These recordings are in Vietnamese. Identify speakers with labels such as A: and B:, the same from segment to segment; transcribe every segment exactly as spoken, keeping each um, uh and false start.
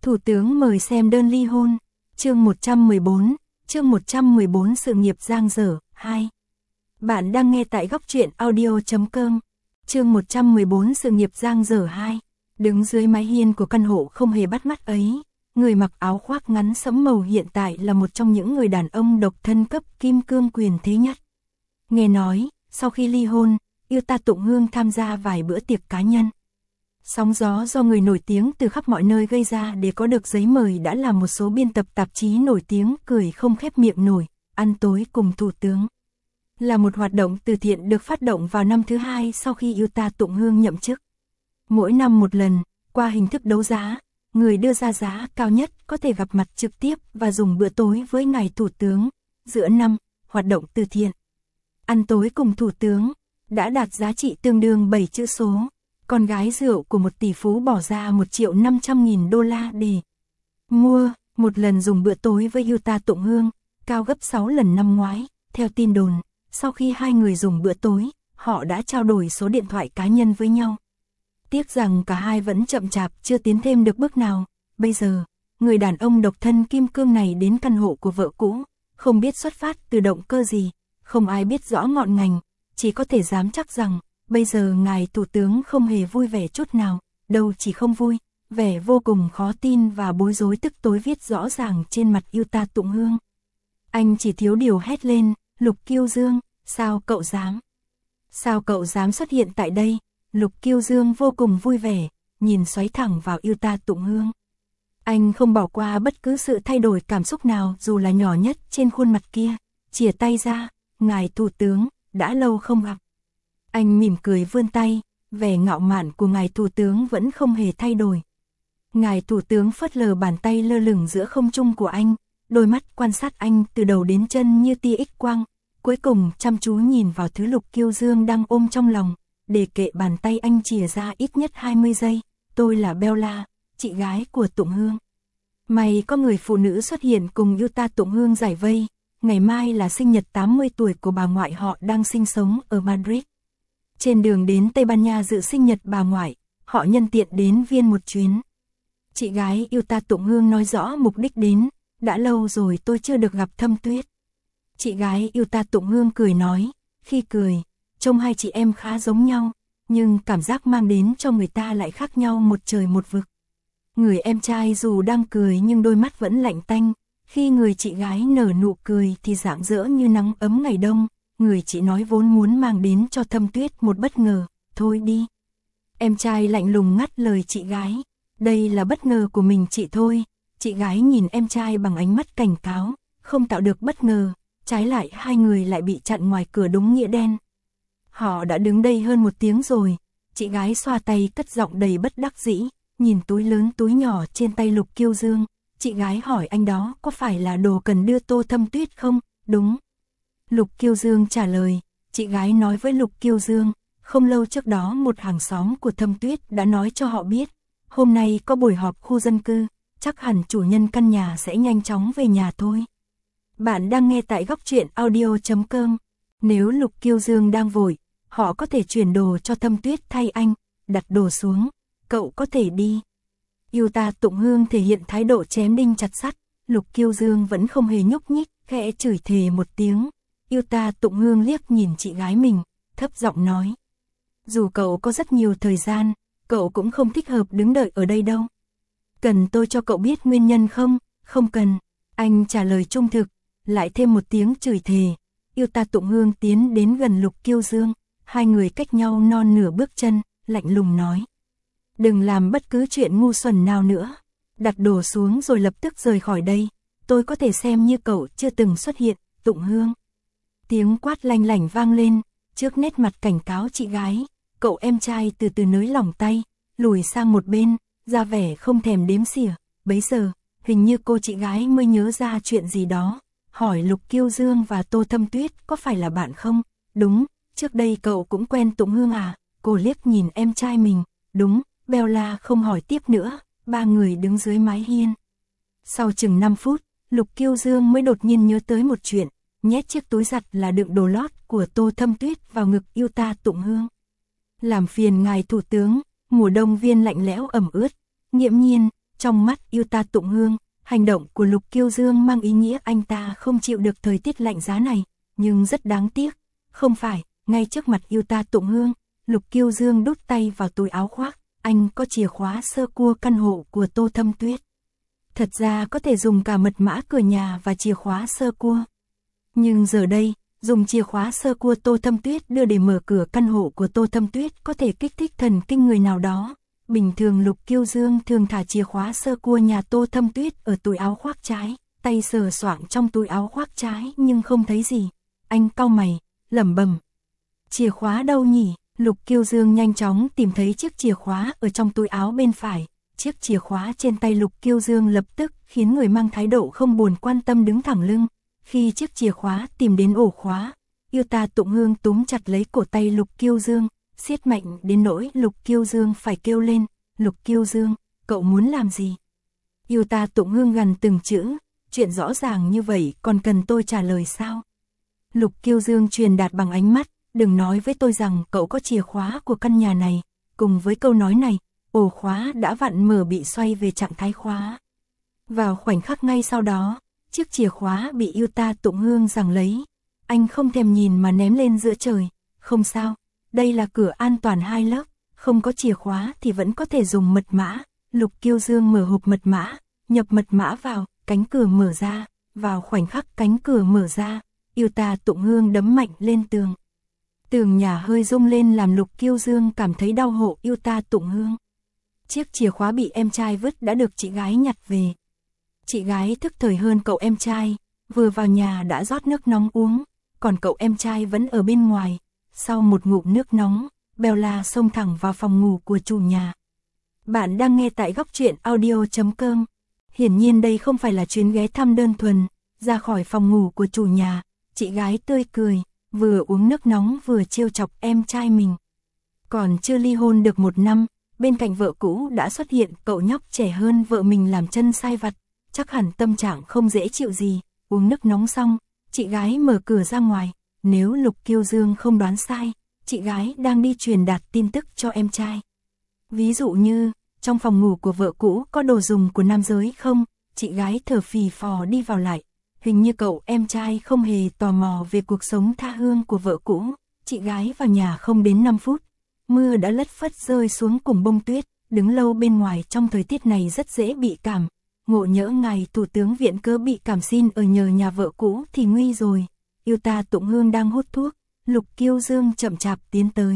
A: Thủ tướng mời xem đơn ly hôn. Chương một trăm mười bốn, chương một trăm mười bốn sự nghiệp dang dở, hai. Bạn đang nghe tại góc truyện audio chấm com. Chương một trăm mười bốn sự nghiệp dang dở hai. Đứng dưới mái hiên của căn hộ không hề bắt mắt ấy, người mặc áo khoác ngắn sẫm màu hiện tại là một trong những người đàn ông độc thân cấp kim cương quyền thế nhất. Nghe nói, sau khi ly hôn, Yuta Tụng Hương tham gia vài bữa tiệc cá nhân. Sóng gió do người nổi tiếng từ khắp mọi nơi gây ra để có được giấy mời đã làm một số biên tập tạp chí nổi tiếng cười không khép miệng nổi, ăn tối cùng thủ tướng. Là một hoạt động từ thiện được phát động vào năm thứ hai sau khi Yuta Tụng Hương nhậm chức. Mỗi năm một lần, qua hình thức đấu giá, người đưa ra giá cao nhất có thể gặp mặt trực tiếp và dùng bữa tối với ngài thủ tướng. Giữa năm, hoạt động từ thiện ăn tối cùng thủ tướng đã đạt giá trị tương đương bảy chữ số. Con gái rượu của một tỷ phú bỏ ra một triệu năm trăm nghìn đô la để mua. Một lần dùng bữa tối với Yuta Tụng Hương, cao gấp sáu lần năm ngoái. Theo tin đồn, sau khi hai người dùng bữa tối, họ đã trao đổi số điện thoại cá nhân với nhau. Tiếc rằng cả hai vẫn chậm chạp chưa tiến thêm được bước nào. Bây giờ, người đàn ông độc thân kim cương này đến căn hộ của vợ cũ, không biết xuất phát từ động cơ gì, không ai biết rõ ngọn ngành, chỉ có thể dám chắc rằng, bây giờ ngài thủ tướng không hề vui vẻ chút nào, đâu chỉ không vui, vẻ vô cùng khó tin và bối rối tức tối viết rõ ràng trên mặt Yuta Tụng Hương. Anh chỉ thiếu điều hét lên, Lục Kiêu Dương, sao cậu dám? Sao cậu dám xuất hiện tại đây? Lục Kiêu Dương vô cùng vui vẻ, nhìn xoáy thẳng vào Yuta Tụng Hương. Anh không bỏ qua bất cứ sự thay đổi cảm xúc nào dù là nhỏ nhất trên khuôn mặt kia, chìa tay ra, ngài thủ tướng, đã lâu không gặp. Anh mỉm cười vươn tay, vẻ ngạo mạn của ngài thủ tướng vẫn không hề thay đổi. Ngài thủ tướng phớt lờ bàn tay lơ lửng giữa không trung của anh, đôi mắt quan sát anh từ đầu đến chân như tia X quang, cuối cùng chăm chú nhìn vào thứ Lục Kiêu Dương đang ôm trong lòng, để kệ bàn tay anh chìa ra ít nhất hai mươi giây. Tôi là Bella, chị gái của Tụng Hương. May có người phụ nữ xuất hiện cùng Yuta Tụng Hương giải vây. Ngày mai là sinh nhật tám mươi tuổi của bà ngoại họ đang sinh sống ở Madrid. Trên đường đến Tây Ban Nha dự sinh nhật bà ngoại, họ nhân tiện đến Viên một chuyến. Chị gái Yuta Tụng Hương nói rõ mục đích đến, đã lâu rồi tôi chưa được gặp Thâm Tuyết. Chị gái Yuta Tụng Hương cười nói, khi cười, trông hai chị em khá giống nhau, nhưng cảm giác mang đến cho người ta lại khác nhau một trời một vực. Người em trai dù đang cười nhưng đôi mắt vẫn lạnh tanh, khi người chị gái nở nụ cười thì rạng rỡ như nắng ấm ngày đông. Người chị nói vốn muốn mang đến cho Thâm Tuyết một bất ngờ, thôi đi. Em trai lạnh lùng ngắt lời chị gái, đây là bất ngờ của mình chị thôi. Chị gái nhìn em trai bằng ánh mắt cảnh cáo, không tạo được bất ngờ, trái lại hai người lại bị chặn ngoài cửa đúng nghĩa đen. Họ đã đứng đây hơn một tiếng rồi, chị gái xoa tay cất giọng đầy bất đắc dĩ, nhìn túi lớn túi nhỏ trên tay Lục Kiêu Dương. Chị gái hỏi anh đó có phải là đồ cần đưa Tô Thâm Tuyết không? Đúng. Lục Kiêu Dương trả lời, chị gái nói với Lục Kiêu Dương, không lâu trước đó một hàng xóm của Thâm Tuyết đã nói cho họ biết, hôm nay có buổi họp khu dân cư, chắc hẳn chủ nhân căn nhà sẽ nhanh chóng về nhà thôi. Bạn đang nghe tại góc truyện audio chấm com. Nếu Lục Kiêu Dương đang vội, họ có thể chuyển đồ cho Thâm Tuyết thay anh, đặt đồ xuống, cậu có thể đi. Yuta Tụng Hương thể hiện thái độ chém đinh chặt sắt, Lục Kiêu Dương vẫn không hề nhúc nhích, khẽ chửi thề một tiếng. Yuta Tụng Hương liếc nhìn chị gái mình, thấp giọng nói. Dù cậu có rất nhiều thời gian, cậu cũng không thích hợp đứng đợi ở đây đâu. Cần tôi cho cậu biết nguyên nhân không? Không cần. Anh trả lời trung thực, lại thêm một tiếng chửi thề. Yuta Tụng Hương tiến đến gần Lục Kiêu Dương, hai người cách nhau non nửa bước chân, lạnh lùng nói. Đừng làm bất cứ chuyện ngu xuẩn nào nữa. Đặt đồ xuống rồi lập tức rời khỏi đây. Tôi có thể xem như cậu chưa từng xuất hiện, Tụng Hương. Tiếng quát lanh lảnh vang lên, trước nét mặt cảnh cáo chị gái, cậu em trai từ từ nới lỏng tay, lùi sang một bên, ra vẻ không thèm đếm xỉa. Bấy giờ, hình như cô chị gái mới nhớ ra chuyện gì đó, hỏi Lục Kiêu Dương và Tô Thâm Tuyết có phải là bạn không? Đúng, trước đây cậu cũng quen Tụng Hương à? Cô liếc nhìn em trai mình, đúng. Bella không hỏi tiếp nữa, ba người đứng dưới mái hiên. Sau chừng năm phút, Lục Kiêu Dương mới đột nhiên nhớ tới một chuyện, nhét chiếc túi giặt là đựng đồ lót của Tô Thâm Tuyết vào ngực Yuta Tụng Hương. Làm phiền ngài thủ tướng, mùa đông Viên lạnh lẽo ẩm ướt, nghiễm nhiên, Trong mắt Yêu Ta Tụng Hương, hành động của Lục Kiêu Dương mang ý nghĩa anh ta không chịu được thời tiết lạnh giá này, nhưng rất đáng tiếc, không phải, ngay trước mặt Yêu Ta Tụng Hương, Lục Kiêu Dương đút tay vào túi áo khoác, anh có chìa khóa sơ cua căn hộ của Tô Thâm Tuyết. Thật ra có thể dùng cả mật mã cửa nhà và chìa khóa sơ cua. Nhưng giờ đây, dùng chìa khóa sơ cua Tô Thâm Tuyết đưa để mở cửa căn hộ của Tô Thâm Tuyết có thể kích thích thần kinh người nào đó. Bình thường Lục Kiêu Dương thường thả chìa khóa sơ cua nhà Tô Thâm Tuyết ở túi áo khoác trái, tay sờ soạng trong túi áo khoác trái nhưng không thấy gì. Anh cau mày, lẩm bẩm. Chìa khóa đâu nhỉ? Lục Kiêu Dương nhanh chóng tìm thấy chiếc chìa khóa ở trong túi áo bên phải. Chiếc chìa khóa trên tay Lục Kiêu Dương lập tức khiến người mang thái độ không buồn quan tâm đứng thẳng lưng. Khi chiếc chìa khóa tìm đến ổ khóa, Yêu Ta Tụng Hương túm chặt lấy cổ tay Lục Kiêu Dương, siết mạnh đến nỗi Lục Kiêu Dương phải kêu lên. Lục Kiêu Dương, cậu muốn làm gì? Yêu Ta Tụng Hương gằn từng chữ, chuyện rõ ràng như vậy còn cần tôi trả lời sao? Lục Kiêu Dương truyền đạt bằng ánh mắt, đừng nói với tôi rằng cậu có chìa khóa của căn nhà này. Cùng với câu nói này, ổ khóa đã vặn mở bị xoay về trạng thái khóa. Vào khoảnh khắc ngay sau đó, chiếc chìa khóa bị Yêu Ta Tụng Hương giằng lấy. Anh không thèm nhìn mà ném lên giữa trời. Không sao, đây là cửa an toàn hai lớp, không có chìa khóa thì vẫn có thể dùng mật mã. Lục Kiêu Dương mở hộp mật mã, nhập mật mã vào, cánh cửa mở ra. Vào khoảnh khắc cánh cửa mở ra, Yêu Ta Tụng Hương đấm mạnh lên tường. Tường nhà hơi rung lên làm Lục Kiêu Dương cảm thấy đau hộ Yêu Ta Tụng Hương. Chiếc chìa khóa bị em trai vứt đã được chị gái nhặt về. Chị gái thức thời hơn cậu em trai, vừa vào nhà đã rót nước nóng uống, còn cậu em trai vẫn ở bên ngoài. Sau một ngụm nước nóng, Bella xông thẳng vào phòng ngủ của chủ nhà. Bạn đang nghe tại góc truyện audio chấm com. Hiển nhiên đây không phải là chuyến ghé thăm đơn thuần. Ra khỏi phòng ngủ của chủ nhà, chị gái tươi cười, vừa uống nước nóng vừa trêu chọc em trai mình. Còn chưa ly hôn được một năm, bên cạnh vợ cũ đã xuất hiện cậu nhóc trẻ hơn vợ mình làm chân sai vặt. Chắc hẳn tâm trạng không dễ chịu gì. Uống nước nóng xong, chị gái mở cửa ra ngoài. Nếu Lục Kiêu Dương không đoán sai, chị gái đang đi truyền đạt tin tức cho em trai. Ví dụ như, trong phòng ngủ của vợ cũ có đồ dùng của nam giới không? Chị gái thở phì phò đi vào lại. Hình như cậu em trai không hề tò mò về cuộc sống tha hương của vợ cũ. Chị gái vào nhà không đến năm phút. Mưa đã lất phất rơi xuống cùng bông tuyết. Đứng lâu bên ngoài trong thời tiết này rất dễ bị cảm. Ngộ nhỡ ngài thủ tướng viện cớ bị cảm xin ở nhờ nhà vợ cũ thì nguy rồi. Yêu Ta Tụng Hương đang hút thuốc. Lục Kiêu Dương chậm chạp tiến tới.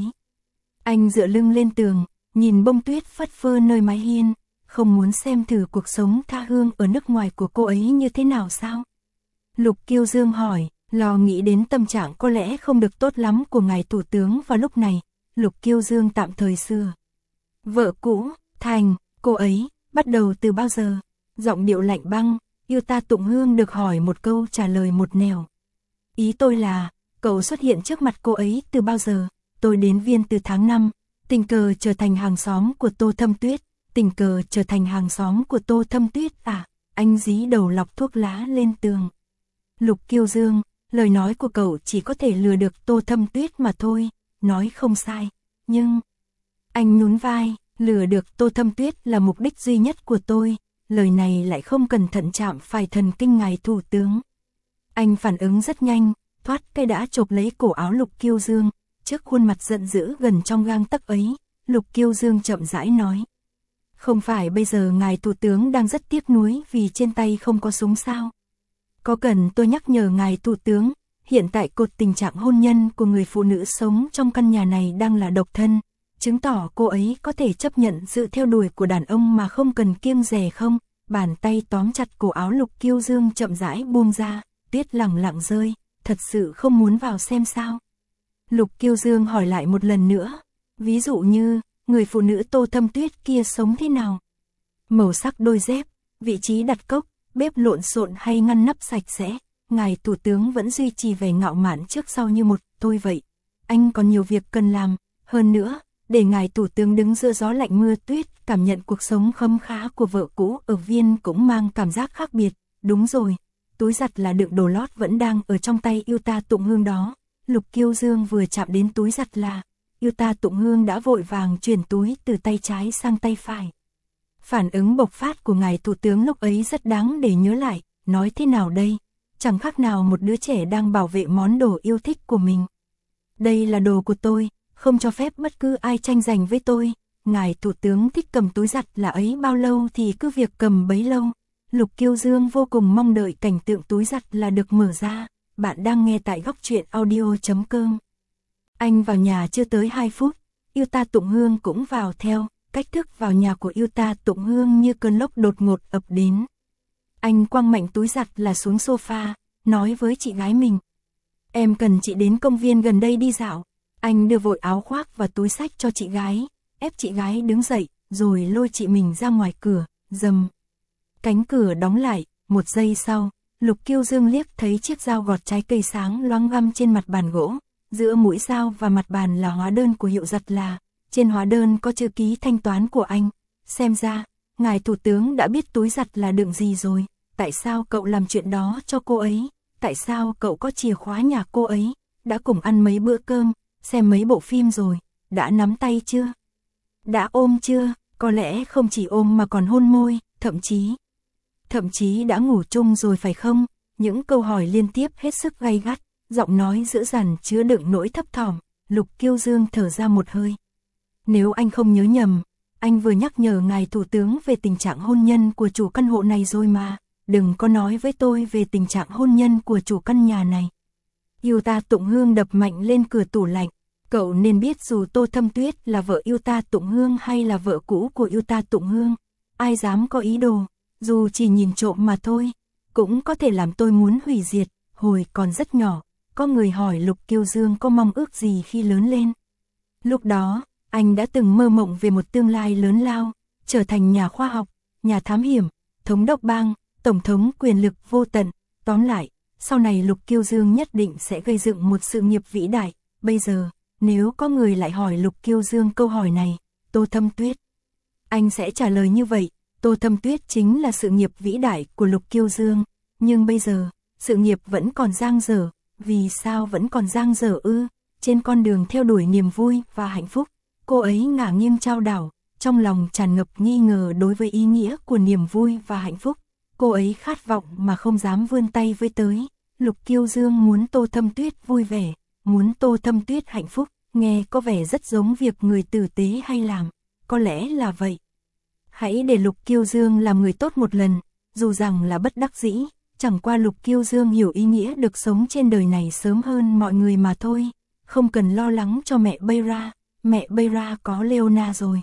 A: Anh dựa lưng lên tường, nhìn bông tuyết phất phơ nơi mái hiên. Không muốn xem thử cuộc sống tha hương ở nước ngoài của cô ấy như thế nào sao? Lục Kiêu Dương hỏi, lo nghĩ đến tâm trạng có lẽ không được tốt lắm của ngài thủ tướng vào lúc này. Lục Kiêu Dương tạm thời xưa. Vợ cũ, Thành, cô ấy, bắt đầu từ bao giờ? Giọng điệu lạnh băng, Yêu Ta Tụng Hương được hỏi một câu trả lời một nẻo. Ý tôi là, cậu xuất hiện trước mặt cô ấy từ bao giờ? Tôi đến Viên từ tháng năm, tình cờ trở thành hàng xóm của Tô Thâm Tuyết. Tình cờ trở thành hàng xóm của Tô Thâm Tuyết à? Anh dí đầu lọc thuốc lá lên tường. Lục Kiêu Dương, lời nói của cậu chỉ có thể lừa được Tô Thâm Tuyết mà thôi. Nói không sai, nhưng... Anh nhún vai, lừa được Tô Thâm Tuyết là mục đích duy nhất của tôi. Lời này lại không cẩn thận chạm phải thần kinh ngài thủ tướng. Anh phản ứng rất nhanh, thoát cái đã chộp lấy cổ áo Lục Kiêu Dương. Trước khuôn mặt giận dữ gần trong gang tấc ấy, Lục Kiêu Dương chậm rãi nói. Không phải bây giờ ngài thủ tướng đang rất tiếc nuối vì trên tay không có súng sao? Có cần tôi nhắc nhở ngài thủ tướng, hiện tại cột tình trạng hôn nhân của người phụ nữ sống trong căn nhà này đang là độc thân, chứng tỏ cô ấy có thể chấp nhận sự theo đuổi của đàn ông mà không cần kiêng dè không? Bàn tay tóm chặt cổ áo Lục Kiêu Dương chậm rãi buông ra, tuyết lẳng lặng rơi, thật sự không muốn vào xem sao? Lục Kiêu Dương hỏi lại một lần nữa, ví dụ như, người phụ nữ Tô Thâm Tuyết kia sống thế nào? Màu sắc đôi dép, vị trí đặt cốc, bếp lộn xộn hay ngăn nắp sạch sẽ, ngài thủ tướng vẫn duy trì vẻ ngạo mạn trước sau như một, thôi vậy. Anh còn nhiều việc cần làm, hơn nữa, để ngài thủ tướng đứng giữa gió lạnh mưa tuyết, cảm nhận cuộc sống khấm khá của vợ cũ ở Viên cũng mang cảm giác khác biệt, đúng rồi. Túi giặt là đựng đồ lót vẫn đang ở trong tay Yêu Ta Tụng Hương đó. Lục Kiêu Dương vừa chạm đến túi giặt là, Yêu Ta Tụng Hương đã vội vàng chuyển túi từ tay trái sang tay phải. Phản ứng bộc phát của ngài thủ tướng lúc ấy rất đáng để nhớ lại, nói thế nào đây? Chẳng khác nào một đứa trẻ đang bảo vệ món đồ yêu thích của mình. Đây là đồ của tôi, không cho phép bất cứ ai tranh giành với tôi. Ngài thủ tướng thích cầm túi giặt là ấy bao lâu thì cứ việc cầm bấy lâu. Lục Kiêu Dương vô cùng mong đợi cảnh tượng túi giặt là được mở ra. Bạn đang nghe tại góc truyện audio chấm com. Anh vào nhà chưa tới hai phút, Yuta Tụng Hương cũng vào theo. Cách thức vào nhà của Yuta Tụng Hương như cơn lốc đột ngột ập đến. Anh quăng mạnh túi giặt là xuống sofa, nói với chị gái mình. Em cần chị đến công viên gần đây đi dạo. Anh đưa vội áo khoác và túi xách cho chị gái, ép chị gái đứng dậy, rồi lôi chị mình ra ngoài cửa, rầm. Cánh cửa đóng lại, một giây sau, Lục Kiêu Dương liếc thấy chiếc dao gọt trái cây sáng loáng găm trên mặt bàn gỗ. Giữa mũi dao và mặt bàn là hóa đơn của hiệu giặt là. Trên hóa đơn có chữ ký thanh toán của anh. Xem ra, ngài thủ tướng đã biết túi giặt là đựng gì rồi. Tại sao cậu làm chuyện đó cho cô ấy? Tại sao cậu có chìa khóa nhà cô ấy? Đã cùng ăn mấy bữa cơm, xem mấy bộ phim rồi? Đã nắm tay chưa? Đã ôm chưa? Có lẽ không chỉ ôm mà còn hôn môi, thậm chí... Thậm chí đã ngủ chung rồi phải không? Những câu hỏi liên tiếp hết sức gay gắt, giọng nói dữ dằn chứa đựng nỗi thấp thỏm. Lục Kiêu Dương thở ra một hơi. Nếu anh không nhớ nhầm, anh vừa nhắc nhở ngài thủ tướng về tình trạng hôn nhân của chủ căn hộ này rồi mà, đừng có nói với tôi về tình trạng hôn nhân của chủ căn nhà này. Yuta Tụng Hương đập mạnh lên cửa tủ lạnh, cậu nên biết dù Tô Thâm Tuyết là vợ Yuta Tụng Hương hay là vợ cũ của Yuta Tụng Hương, ai dám có ý đồ, dù chỉ nhìn trộm mà thôi, cũng có thể làm tôi muốn hủy diệt. Hồi còn rất nhỏ, có người hỏi Lục Kiêu Dương có mong ước gì khi lớn lên. Lúc đó, anh đã từng mơ mộng về một tương lai lớn lao, trở thành nhà khoa học, nhà thám hiểm, thống đốc bang, tổng thống quyền lực vô tận. Tóm lại, sau này Lục Kiêu Dương nhất định sẽ gây dựng một sự nghiệp vĩ đại. Bây giờ, nếu có người lại hỏi Lục Kiêu Dương câu hỏi này, Tô Thâm Tuyết, anh sẽ trả lời như vậy. Tô Thâm Tuyết chính là sự nghiệp vĩ đại của Lục Kiêu Dương. Nhưng bây giờ, sự nghiệp vẫn còn dang dở. Vì sao vẫn còn dang dở ư? Trên con đường theo đuổi niềm vui và hạnh phúc, cô ấy ngả nghiêng chao đảo, trong lòng tràn ngập nghi ngờ đối với ý nghĩa của niềm vui và hạnh phúc. Cô ấy khát vọng mà không dám vươn tay với tới. Lục Kiêu Dương muốn Tô Thâm Tuyết vui vẻ, muốn Tô Thâm Tuyết hạnh phúc, nghe có vẻ rất giống việc người tử tế hay làm. Có lẽ là vậy. Hãy để Lục Kiêu Dương làm người tốt một lần, dù rằng là bất đắc dĩ. Chẳng qua Lục Kiêu Dương hiểu ý nghĩa được sống trên đời này sớm hơn mọi người mà thôi. Không cần lo lắng cho mẹ Beira, mẹ Beira có Leona rồi.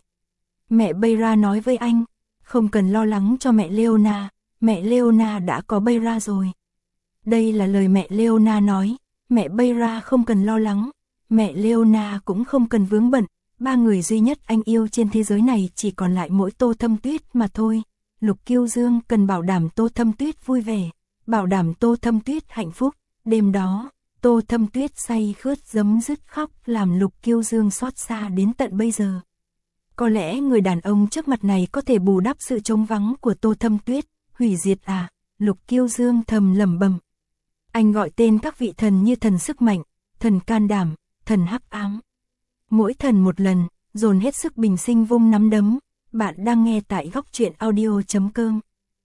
A: Mẹ Beira nói với anh, không cần lo lắng cho mẹ Leona, mẹ Leona đã có Beira rồi. Đây là lời mẹ Leona nói, mẹ Beira không cần lo lắng, mẹ Leona cũng không cần vướng bận. Ba người duy nhất anh yêu trên thế giới này chỉ còn lại mỗi Tô Thâm Tuyết mà thôi. Lục Kiêu Dương cần bảo đảm Tô Thâm Tuyết vui vẻ, bảo đảm Tô Thâm Tuyết hạnh phúc. Đêm đó, Tô Thâm Tuyết say khướt giấm dứt khóc làm Lục Kiêu Dương xót xa đến tận bây giờ. Có lẽ người đàn ông trước mặt này có thể bù đắp sự trống vắng của Tô Thâm Tuyết. Hủy diệt à? Lục Kiêu Dương thầm lẩm bẩm. Anh gọi tên các vị thần như thần sức mạnh, thần can đảm, thần hắc ám. Mỗi thần một lần, dồn hết sức bình sinh vung nắm đấm. Bạn đang nghe tại góc truyện audio chấm com.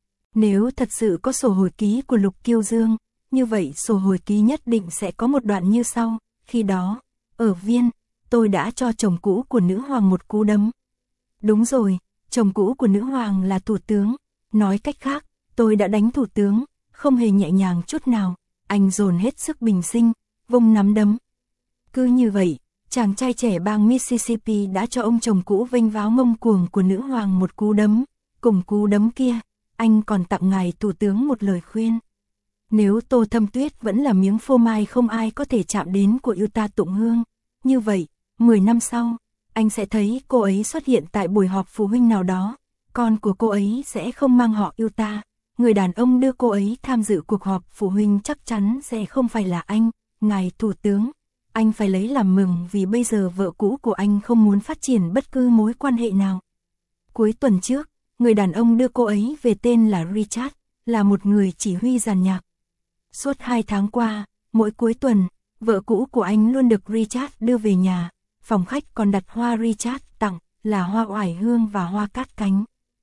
A: Nếu thật sự có sổ hồi ký của Lục Kiêu Dương, như vậy sổ hồi ký nhất định sẽ có một đoạn như sau. Khi đó, ở Viên, tôi đã cho chồng cũ của nữ hoàng một cú đấm. Đúng rồi, chồng cũ của nữ hoàng là thủ tướng. Nói cách khác, tôi đã đánh thủ tướng, không hề nhẹ nhàng chút nào. Anh dồn hết sức bình sinh, vung nắm đấm. Cứ như vậy, chàng trai trẻ bang Mississippi đã cho ông chồng cũ vênh váo ngông cuồng của nữ hoàng một cú đấm. Cùng cú đấm kia, anh còn tặng ngài thủ tướng một lời khuyên. Nếu Tô Thâm Tuyết vẫn là miếng phô mai không ai có thể chạm đến của Yuta Tụng Hương, như vậy, mười năm sau, anh sẽ thấy cô ấy xuất hiện tại buổi họp phụ huynh nào đó. Con của cô ấy sẽ không mang họ Yuta. Người đàn ông đưa cô ấy tham dự cuộc họp phụ huynh chắc chắn sẽ không phải là anh, ngài thủ tướng. Anh phải lấy làm mừng vì bây giờ vợ cũ của anh không muốn phát triển bất cứ mối quan hệ nào. Cuối tuần trước, người đàn ông đưa cô ấy về tên là Richard, là một người chỉ huy dàn nhạc. Suốt hai tháng qua, mỗi cuối tuần, vợ cũ của anh luôn được Richard đưa về nhà. Phòng khách còn đặt hoa Richard tặng là hoa oải hương và hoa cát cánh.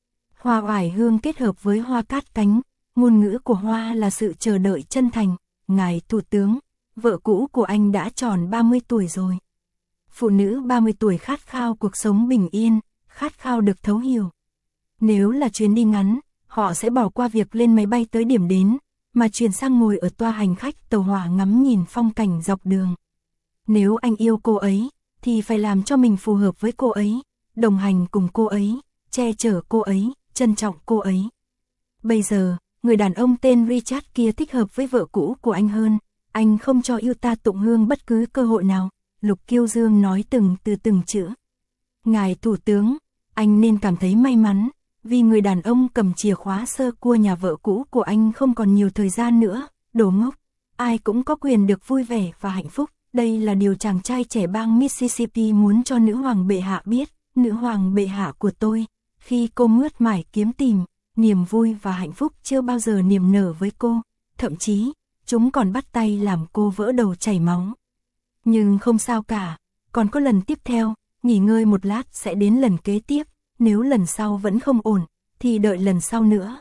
A: Hoa oải hương kết hợp với hoa cát cánh, ngôn ngữ của hoa là sự chờ đợi chân thành. Ngài Thủ tướng, vợ cũ của anh đã tròn ba mươi tuổi rồi. Phụ nữ ba mươi tuổi khát khao cuộc sống bình yên, khát khao được thấu hiểu. Nếu là chuyến đi ngắn, họ sẽ bỏ qua việc lên máy bay tới điểm đến, mà chuyển sang ngồi ở toa hành khách tàu hỏa ngắm nhìn phong cảnh dọc đường. Nếu anh yêu cô ấy, thì phải làm cho mình phù hợp với cô ấy, đồng hành cùng cô ấy, che chở cô ấy, trân trọng cô ấy. Bây giờ, người đàn ông tên Richard kia thích hợp với vợ cũ của anh hơn, anh không cho Yuta Tụng Hương bất cứ cơ hội nào, Lục Kiêu Dương nói từng từ từng chữ. Ngài Thủ tướng, anh nên cảm thấy may mắn, vì người đàn ông cầm chìa khóa sơ cua nhà vợ cũ của anh không còn nhiều thời gian nữa, đồ ngốc. Ai cũng có quyền được vui vẻ và hạnh phúc, đây là điều chàng trai trẻ bang Mississippi muốn cho nữ hoàng bệ hạ biết, nữ hoàng bệ hạ của tôi, khi cô mướt mải kiếm tìm, niềm vui và hạnh phúc chưa bao giờ niềm nở với cô, thậm chí, chúng còn bắt tay làm cô vỡ đầu chảy máu. Nhưng không sao cả, còn có lần tiếp theo, nghỉ ngơi một lát sẽ đến lần kế tiếp, nếu lần sau vẫn không ổn, thì đợi lần sau nữa.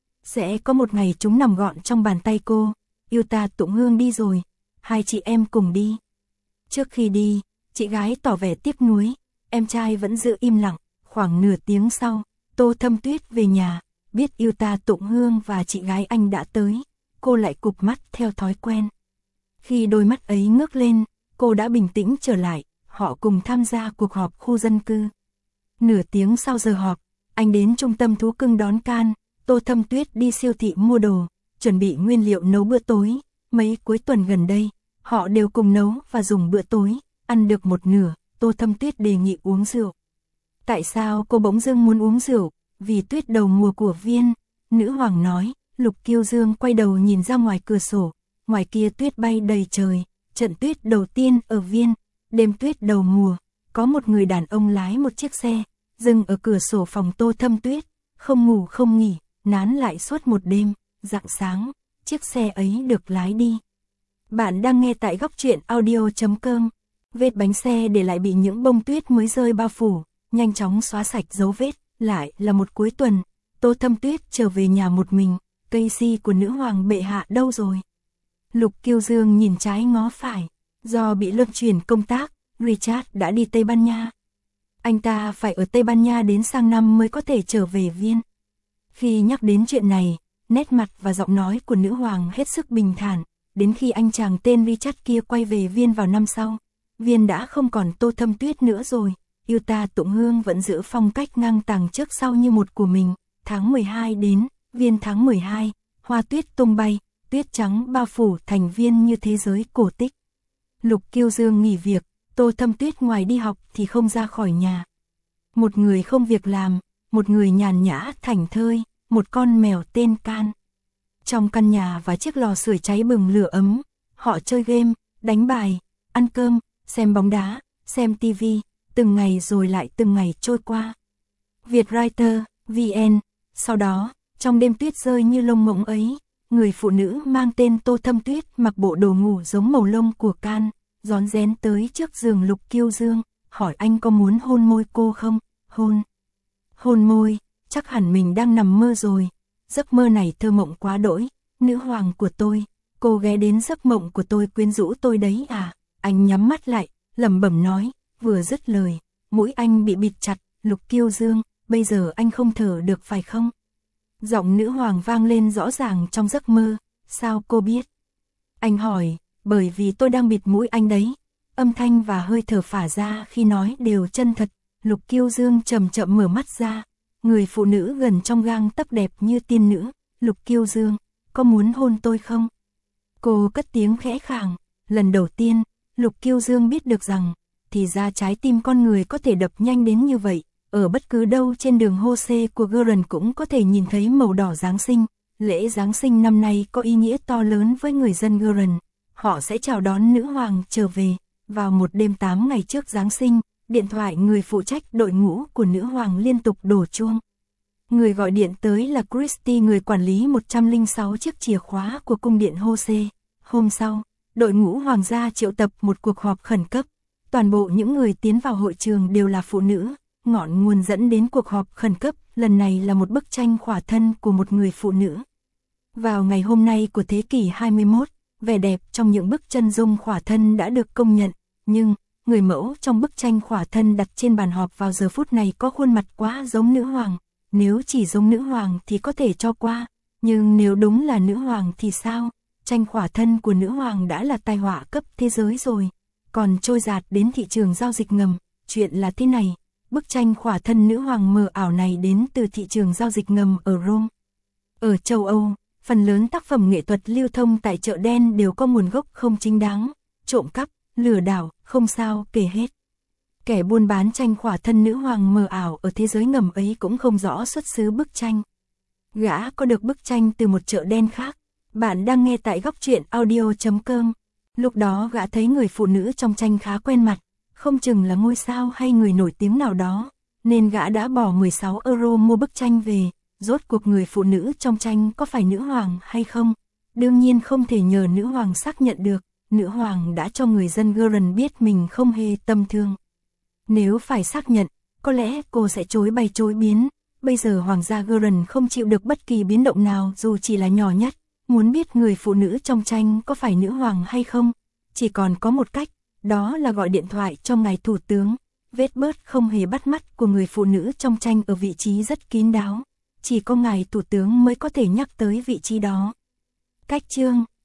A: Sẽ có một ngày chúng nằm gọn trong bàn tay cô, Yuta Tụng Hương đi rồi, hai chị em cùng đi. Trước khi đi, chị gái tỏ vẻ tiếc nuối, em trai vẫn giữ im lặng, khoảng nửa tiếng sau, Tô Thâm Tuyết về nhà, biết Yuta Tụng Hương và chị gái anh đã tới, cô lại cụp mắt theo thói quen. Khi đôi mắt ấy ngước lên, cô đã bình tĩnh trở lại, họ cùng tham gia cuộc họp khu dân cư. Nửa tiếng sau giờ họp, anh đến trung tâm thú cưng đón can, Tô Thâm Tuyết đi siêu thị mua đồ, chuẩn bị nguyên liệu nấu bữa tối, mấy cuối tuần gần đây, họ đều cùng nấu và dùng bữa tối, ăn được một nửa, Tô Thâm Tuyết đề nghị uống rượu. Tại sao cô bỗng dưng muốn uống rượu? Vì tuyết đầu mùa của Viên, nữ hoàng nói. Lục Kiêu Dương quay đầu nhìn ra ngoài cửa sổ, ngoài kia tuyết bay đầy trời, trận tuyết đầu tiên ở Viên, đêm tuyết đầu mùa, có một người đàn ông lái một chiếc xe, dừng ở cửa sổ phòng Tô Thâm Tuyết, không ngủ không nghỉ, nán lại suốt một đêm, rạng sáng, chiếc xe ấy được lái đi. Bạn đang nghe tại góc truyện audio chấm com, vết bánh xe để lại bị những bông tuyết mới rơi bao phủ, nhanh chóng xóa sạch dấu vết, lại là một cuối tuần, Tô Thâm Tuyết trở về nhà một mình. Casey của nữ hoàng bệ hạ đâu rồi? Lục Kiêu Dương nhìn trái ngó phải, do bị luân chuyển công tác, Richard đã đi Tây Ban Nha. Anh ta phải ở Tây Ban Nha đến sang năm mới có thể trở về Viên. Khi nhắc đến chuyện này, nét mặt và giọng nói của nữ hoàng hết sức bình thản, đến khi anh chàng tên Richard kia quay về Viên vào năm sau. Viên đã không còn Tô Thâm Tuyết nữa rồi, Yuta Tụng Hương vẫn giữ phong cách ngang tàng trước sau như một của mình. Tháng mười hai đến, Viên tháng mười hai, hoa tuyết tung bay, tuyết trắng bao phủ thành Viên như thế giới cổ tích. Lục Kiêu Dương nghỉ việc, Tô Thâm Tuyết ngoài đi học thì không ra khỏi nhà. Một người không việc làm, một người nhàn nhã thảnh thơi, một con mèo tên Can. Trong căn nhà và chiếc lò sưởi cháy bừng lửa ấm, họ chơi game, đánh bài, ăn cơm, xem bóng đá, xem tivi, từng ngày rồi lại từng ngày trôi qua. Vietwriter, vê en, sau đó, trong đêm tuyết rơi như lông ngỗng ấy, người phụ nữ mang tên Tô Thâm Tuyết mặc bộ đồ ngủ giống màu lông của Can, rón rén tới trước giường Lục Kiêu Dương, hỏi anh có muốn hôn môi cô không? Hôn. Hôn môi, chắc hẳn mình đang nằm mơ rồi. Giấc mơ này thơ mộng quá đỗi, nữ hoàng của tôi, cô ghé đến giấc mộng của tôi quyến rũ tôi đấy à? Anh nhắm mắt lại, lẩm bẩm nói, vừa dứt lời, mũi anh bị bịt chặt. Lục Kiêu Dương, bây giờ anh không thở được phải không? Giọng nữ hoàng vang lên rõ ràng trong giấc mơ, sao cô biết? Anh hỏi, bởi vì tôi đang bịt mũi anh đấy. Âm thanh và hơi thở phả ra khi nói đều chân thật. Lục Kiêu Dương chậm chậm mở mắt ra, người phụ nữ gần trong gang tấc đẹp như tiên nữ. Lục Kiêu Dương, có muốn hôn tôi không? Cô cất tiếng khẽ khàng, lần đầu tiên, Lục Kiêu Dương biết được rằng, thì ra trái tim con người có thể đập nhanh đến như vậy. Ở bất cứ đâu trên đường Jose của Guerin cũng có thể nhìn thấy màu đỏ Giáng sinh. Lễ Giáng sinh năm nay có ý nghĩa to lớn với người dân Guerin. Họ sẽ chào đón nữ hoàng trở về. Vào một đêm tám ngày trước Giáng sinh, điện thoại người phụ trách đội ngũ của nữ hoàng liên tục đổ chuông. Người gọi điện tới là Christy, người quản lý một trăm lẻ sáu chiếc chìa khóa của cung điện Jose. Hôm sau, đội ngũ hoàng gia triệu tập một cuộc họp khẩn cấp. Toàn bộ những người tiến vào hội trường đều là phụ nữ. Ngọn nguồn dẫn đến cuộc họp khẩn cấp lần này là một bức tranh khỏa thân của một người phụ nữ. Vào ngày hôm nay của thế kỷ hai mươi mốt, vẻ đẹp trong những bức chân dung khỏa thân đã được công nhận, nhưng người mẫu trong bức tranh khỏa thân đặt trên bàn họp vào giờ phút này có khuôn mặt quá giống nữ hoàng. Nếu chỉ giống nữ hoàng thì có thể cho qua, nhưng nếu đúng là nữ hoàng thì sao? Tranh khỏa thân của nữ hoàng đã là tai họa cấp thế giới rồi, còn trôi dạt đến thị trường giao dịch ngầm. Chuyện là thế này, bức tranh khỏa thân nữ hoàng mờ ảo này đến từ thị trường giao dịch ngầm ở Rome. Ở châu Âu, phần lớn tác phẩm nghệ thuật lưu thông tại chợ đen đều có nguồn gốc không chính đáng, trộm cắp, lừa đảo, không sao kể hết. Kẻ buôn bán tranh khỏa thân nữ hoàng mờ ảo ở thế giới ngầm ấy cũng không rõ xuất xứ bức tranh. Gã có được bức tranh từ một chợ đen khác. Bạn đang nghe tại góc truyện audio chấm com. Lúc đó gã thấy người phụ nữ trong tranh khá quen mặt, không chừng là ngôi sao hay người nổi tiếng nào đó, nên gã đã bỏ mười sáu euro mua bức tranh về. Rốt cuộc người phụ nữ trong tranh có phải nữ hoàng hay không? Đương nhiên không thể nhờ nữ hoàng xác nhận được, nữ hoàng đã cho người dân Guernsey biết mình không hề tầm thường. Nếu phải xác nhận, có lẽ cô sẽ chối bay chối biến. Bây giờ hoàng gia Guernsey không chịu được bất kỳ biến động nào dù chỉ là nhỏ nhất. Muốn biết người phụ nữ trong tranh có phải nữ hoàng hay không, chỉ còn có một cách, đó là gọi điện thoại cho ngài thủ tướng. Vết bớt không hề bắt mắt của người phụ nữ trong tranh ở vị trí rất kín đáo. Chỉ có ngài thủ tướng mới có thể nhắc tới vị trí đó. Cách chương